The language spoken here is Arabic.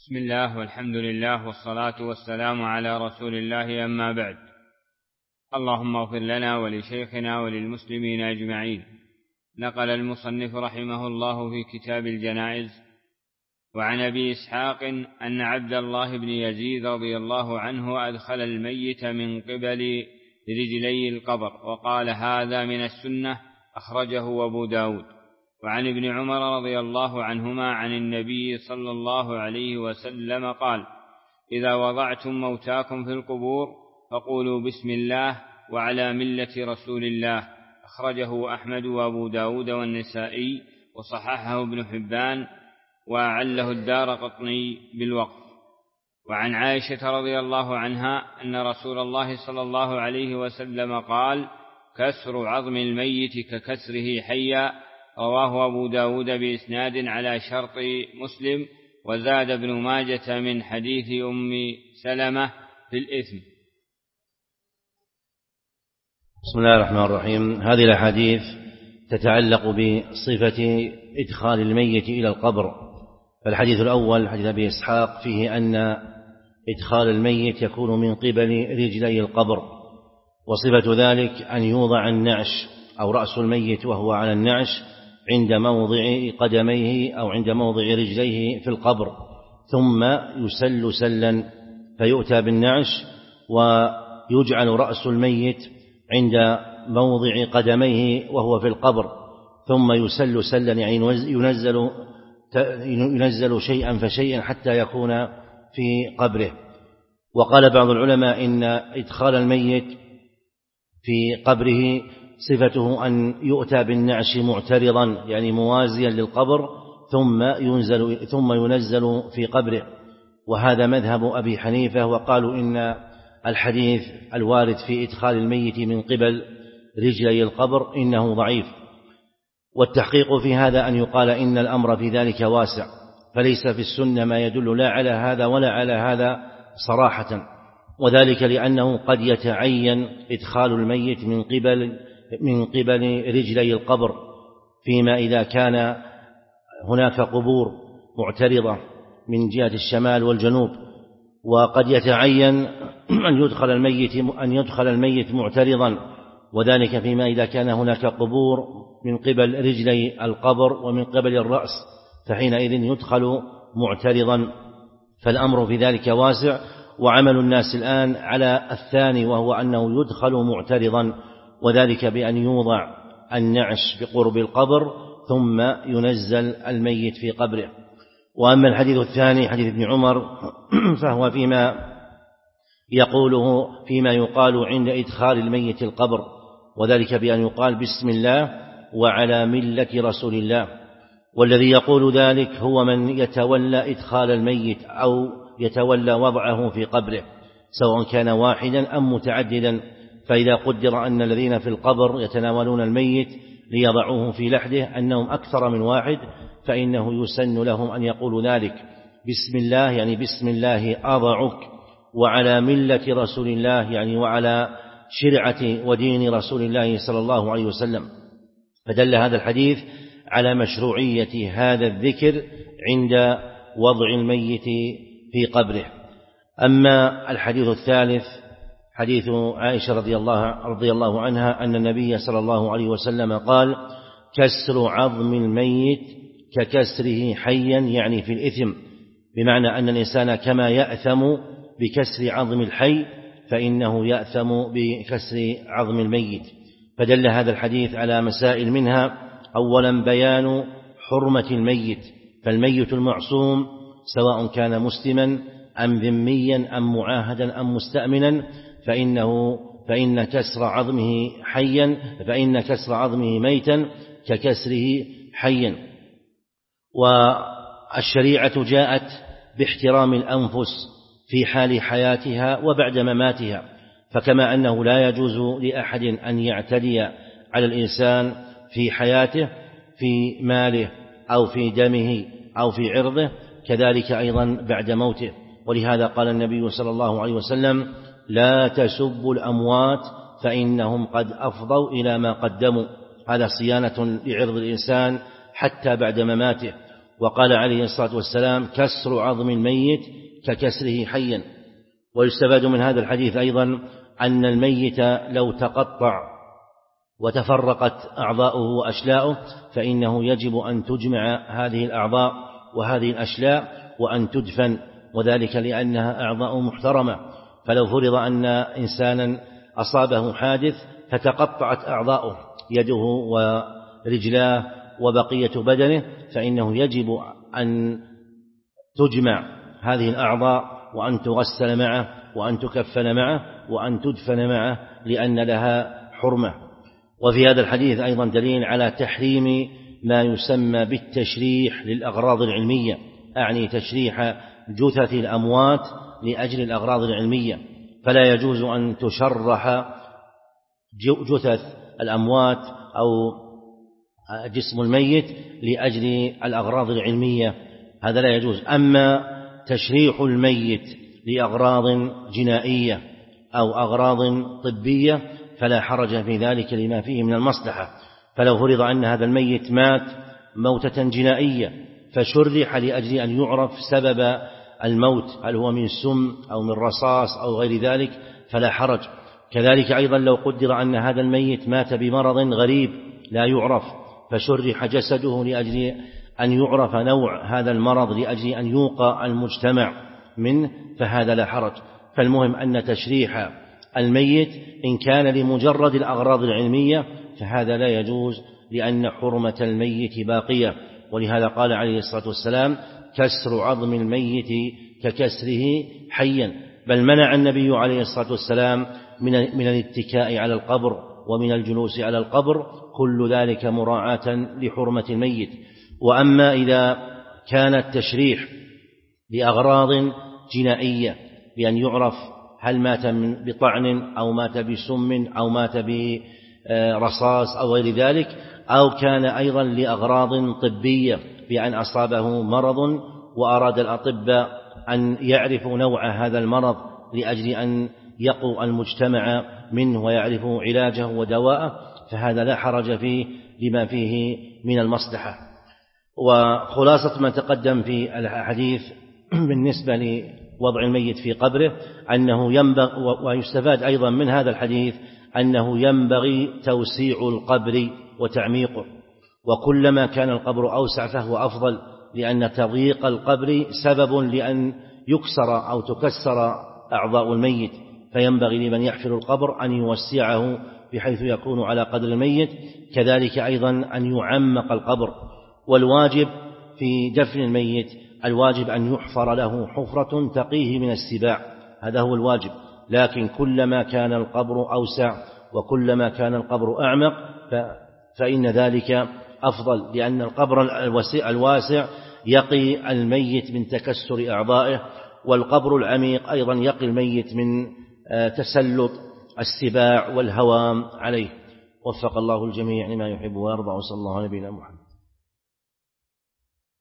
بسم الله والحمد لله والصلاة والسلام على رسول الله، أما بعد. اللهم اغفر لنا ولشيخنا وللمسلمين أجمعين. نقل المصنف رحمه الله في كتاب الجنائز: وعن أبي إسحاق أن عبد الله بن يزيد رضي الله عنه أدخل الميت من قبل رجلي القبر وقال: هذا من السنة، أخرجه أبو داود. وعن ابن عمر رضي الله عنهما عن النبي صلى الله عليه وسلم قال: إذا وضعتم موتاكم في القبور فقولوا بسم الله وعلى ملة رسول الله، أخرجه أحمد وأبو داود والنسائي، وصححه ابن حبان، وأعله الدارقطني بالوقف. وعن عائشة رضي الله عنها أن رسول الله صلى الله عليه وسلم قال: كسر عظم الميت ككسره حيا، رواه أبو داود بإسناد على شرط مسلم، وزاد ابن ماجة من حديث أم سلمة في الإثم. بسم الله الرحمن الرحيم. هذه الأحاديث تتعلق بصفة إدخال الميت إلى القبر. فالحديث الأول حديث أبي إسحاق فيه أن إدخال الميت يكون من قبل رجلي القبر، وصفة ذلك أن يوضع النعش أو رأس الميت وهو على النعش عند موضع قدميه أو عند موضع رجليه في القبر، ثم يسل سلا فيؤتى بالنعش ويجعل رأس الميت عند موضع قدميه وهو في القبر، ثم يسل سلا، يعني ينزل شيئا فشيئا حتى يكون في قبره. وقال بعض العلماء إن إدخال الميت في قبره صفته أن يؤتى بالنعش معترضا، يعني موازيا للقبر، ثم ينزل في قبره. وهذا مذهب أبي حنيفة، وقالوا إن الحديث الوارد في إدخال الميت من قبل رجلي القبر إنه ضعيف. والتحقيق في هذا أن يقال إن الأمر في ذلك واسع، فليس في السنة ما يدل لا على هذا ولا على هذا صراحة، وذلك لأنه قد يتعين إدخال الميت من قبل رجلي القبر فيما إذا كان هناك قبور معترضة من جهة الشمال والجنوب، وقد يتعين أن يدخل الميت معترضا، وذلك فيما إذا كان هناك قبور من قبل رجلي القبر ومن قبل الرأس، فحينئذ يدخل معترضا. فالأمر في ذلك واسع، وعمل الناس الآن على الثاني، وهو أنه يدخل معترضا، وذلك بأن يوضع النعش بقرب القبر ثم ينزل الميت في قبره. وأما الحديث الثاني حديث ابن عمر فهو فيما يقال عند إدخال الميت القبر، وذلك بأن يقال بسم الله وعلى ملة رسول الله. والذي يقول ذلك هو من يتولى إدخال الميت أو يتولى وضعه في قبره، سواء كان واحدا أم متعددا. فإذا قدر أن الذين في القبر يتناولون الميت ليضعوه في لحده أنهم أكثر من واحد، فإنه يسن لهم أن يقولوا ذلك بسم الله، يعني بسم الله أضعك، وعلى ملة رسول الله، يعني وعلى شرعة ودين رسول الله صلى الله عليه وسلم. فدل هذا الحديث على مشروعية هذا الذكر عند وضع الميت في قبره. أما الحديث الثالث حديث عائشة رضي الله عنها أن النبي صلى الله عليه وسلم قال: كسر عظم الميت ككسره حيا، يعني في الإثم، بمعنى أن الإنسان كما يأثم بكسر عظم الحي فإنه يأثم بكسر عظم الميت. فدل هذا الحديث على مسائل، منها أولا بيان حرمة الميت، فالميت المعصوم سواء كان مسلما أم ذميا أم معاهدا أم مستأمنا فإن كسر عظمه ميتا ككسره حيا. والشريعة جاءت باحترام الأنفس في حال حياتها وبعد مماتها، فكما أنه لا يجوز لأحد أن يعتدي على الإنسان في حياته في ماله أو في دمه أو في عرضه، كذلك أيضا بعد موته. ولهذا قال النبي صلى الله عليه وسلم: لا تسبوا الأموات فإنهم قد أفضوا إلى ما قدموا. هذا صيانة لعرض الإنسان حتى بعد مماته. وقال عليه الصلاة والسلام: كسر عظم الميت ككسره حيا. ويستفاد من هذا الحديث أيضا أن الميت لو تقطع وتفرقت أعضاؤه وأشلاؤه فإنه يجب أن تجمع هذه الأعضاء وهذه الأشلاء وأن تدفن، وذلك لأنها أعضاء محترمة. فلو فرض أن إنسانا أصابه حادث فتقطعت أعضاؤه يده ورجلاه وبقية بدنه فإنه يجب أن تجمع هذه الأعضاء وأن تغسل معه وأن تكفن معه وأن تدفن معه لأن لها حرمة. وفي هذا الحديث أيضا دليل على تحريم ما يسمى بالتشريح للأغراض العلمية، أعني تشريح جثث الأموات لأجل الأغراض العلمية، فلا يجوز أن تشرح جثث الأموات أو جسم الميت لأجل الأغراض العلمية، هذا لا يجوز. أما تشريح الميت لأغراض جنائية أو أغراض طبية فلا حرج في ذلك لما فيه من المصلحة. فلو فرض أن هذا الميت مات موتة جنائية فشرح لأجل أن يعرف سبب الموت، هل هو من سم أو من رصاص أو غير ذلك، فلا حرج. كذلك أيضا لو قدر أن هذا الميت مات بمرض غريب لا يعرف فشرح جسده لأجل أن يعرف نوع هذا المرض لأجل أن يوقى المجتمع منه، فهذا لا حرج. فالمهم أن تشريح الميت إن كان لمجرد الأغراض العلمية فهذا لا يجوز لأن حرمة الميت باقية. ولهذا قال عليه الصلاة والسلام: كسر عظم الميت ككسره حيا. بل منع النبي عليه الصلاة والسلام من الاتكاء على القبر ومن الجلوس على القبر، كل ذلك مراعاة لحرمة الميت. وأما إذا كان التشريح لأغراض جنائية بأن يعرف هل مات بطعن أو مات بسم أو مات برصاص أو غير ذلك، أو كان أيضا لأغراض طبية بأن أصابه مرض وأراد الأطباء أن يعرفوا نوع هذا المرض لأجل أن يقوا المجتمع منه ويعرفوا علاجه ودواءه، فهذا لا حرج فيه لما فيه من المصلحة. وخلاصة ما تقدم في الحديث بالنسبة لوضع الميت في قبره أنه ينبغي، ويستفاد أيضا من هذا الحديث أنه ينبغي توسيع القبر وتعميقه، وكلما كان القبر أوسع فهو أفضل، لأن تضييق القبر سبب لأن يكسر أو تكسر أعضاء الميت، فينبغي لمن يحفر القبر أن يوسعه بحيث يكون على قدر الميت. كذلك أيضا أن يعمق القبر. والواجب في دفن الميت الواجب أن يحفر له حفرة تقيه من السباع، هذا هو الواجب. لكن كلما كان القبر أوسع وكلما كان القبر أعمق فإن ذلك أفضل، لأن القبر الواسع يقي الميت من تكسر أعضائه، والقبر العميق أيضا يقي الميت من تسلط السباع والهوام عليه. وفق الله الجميع لما يحب ويرضى، وصلى الله على نبينا محمد.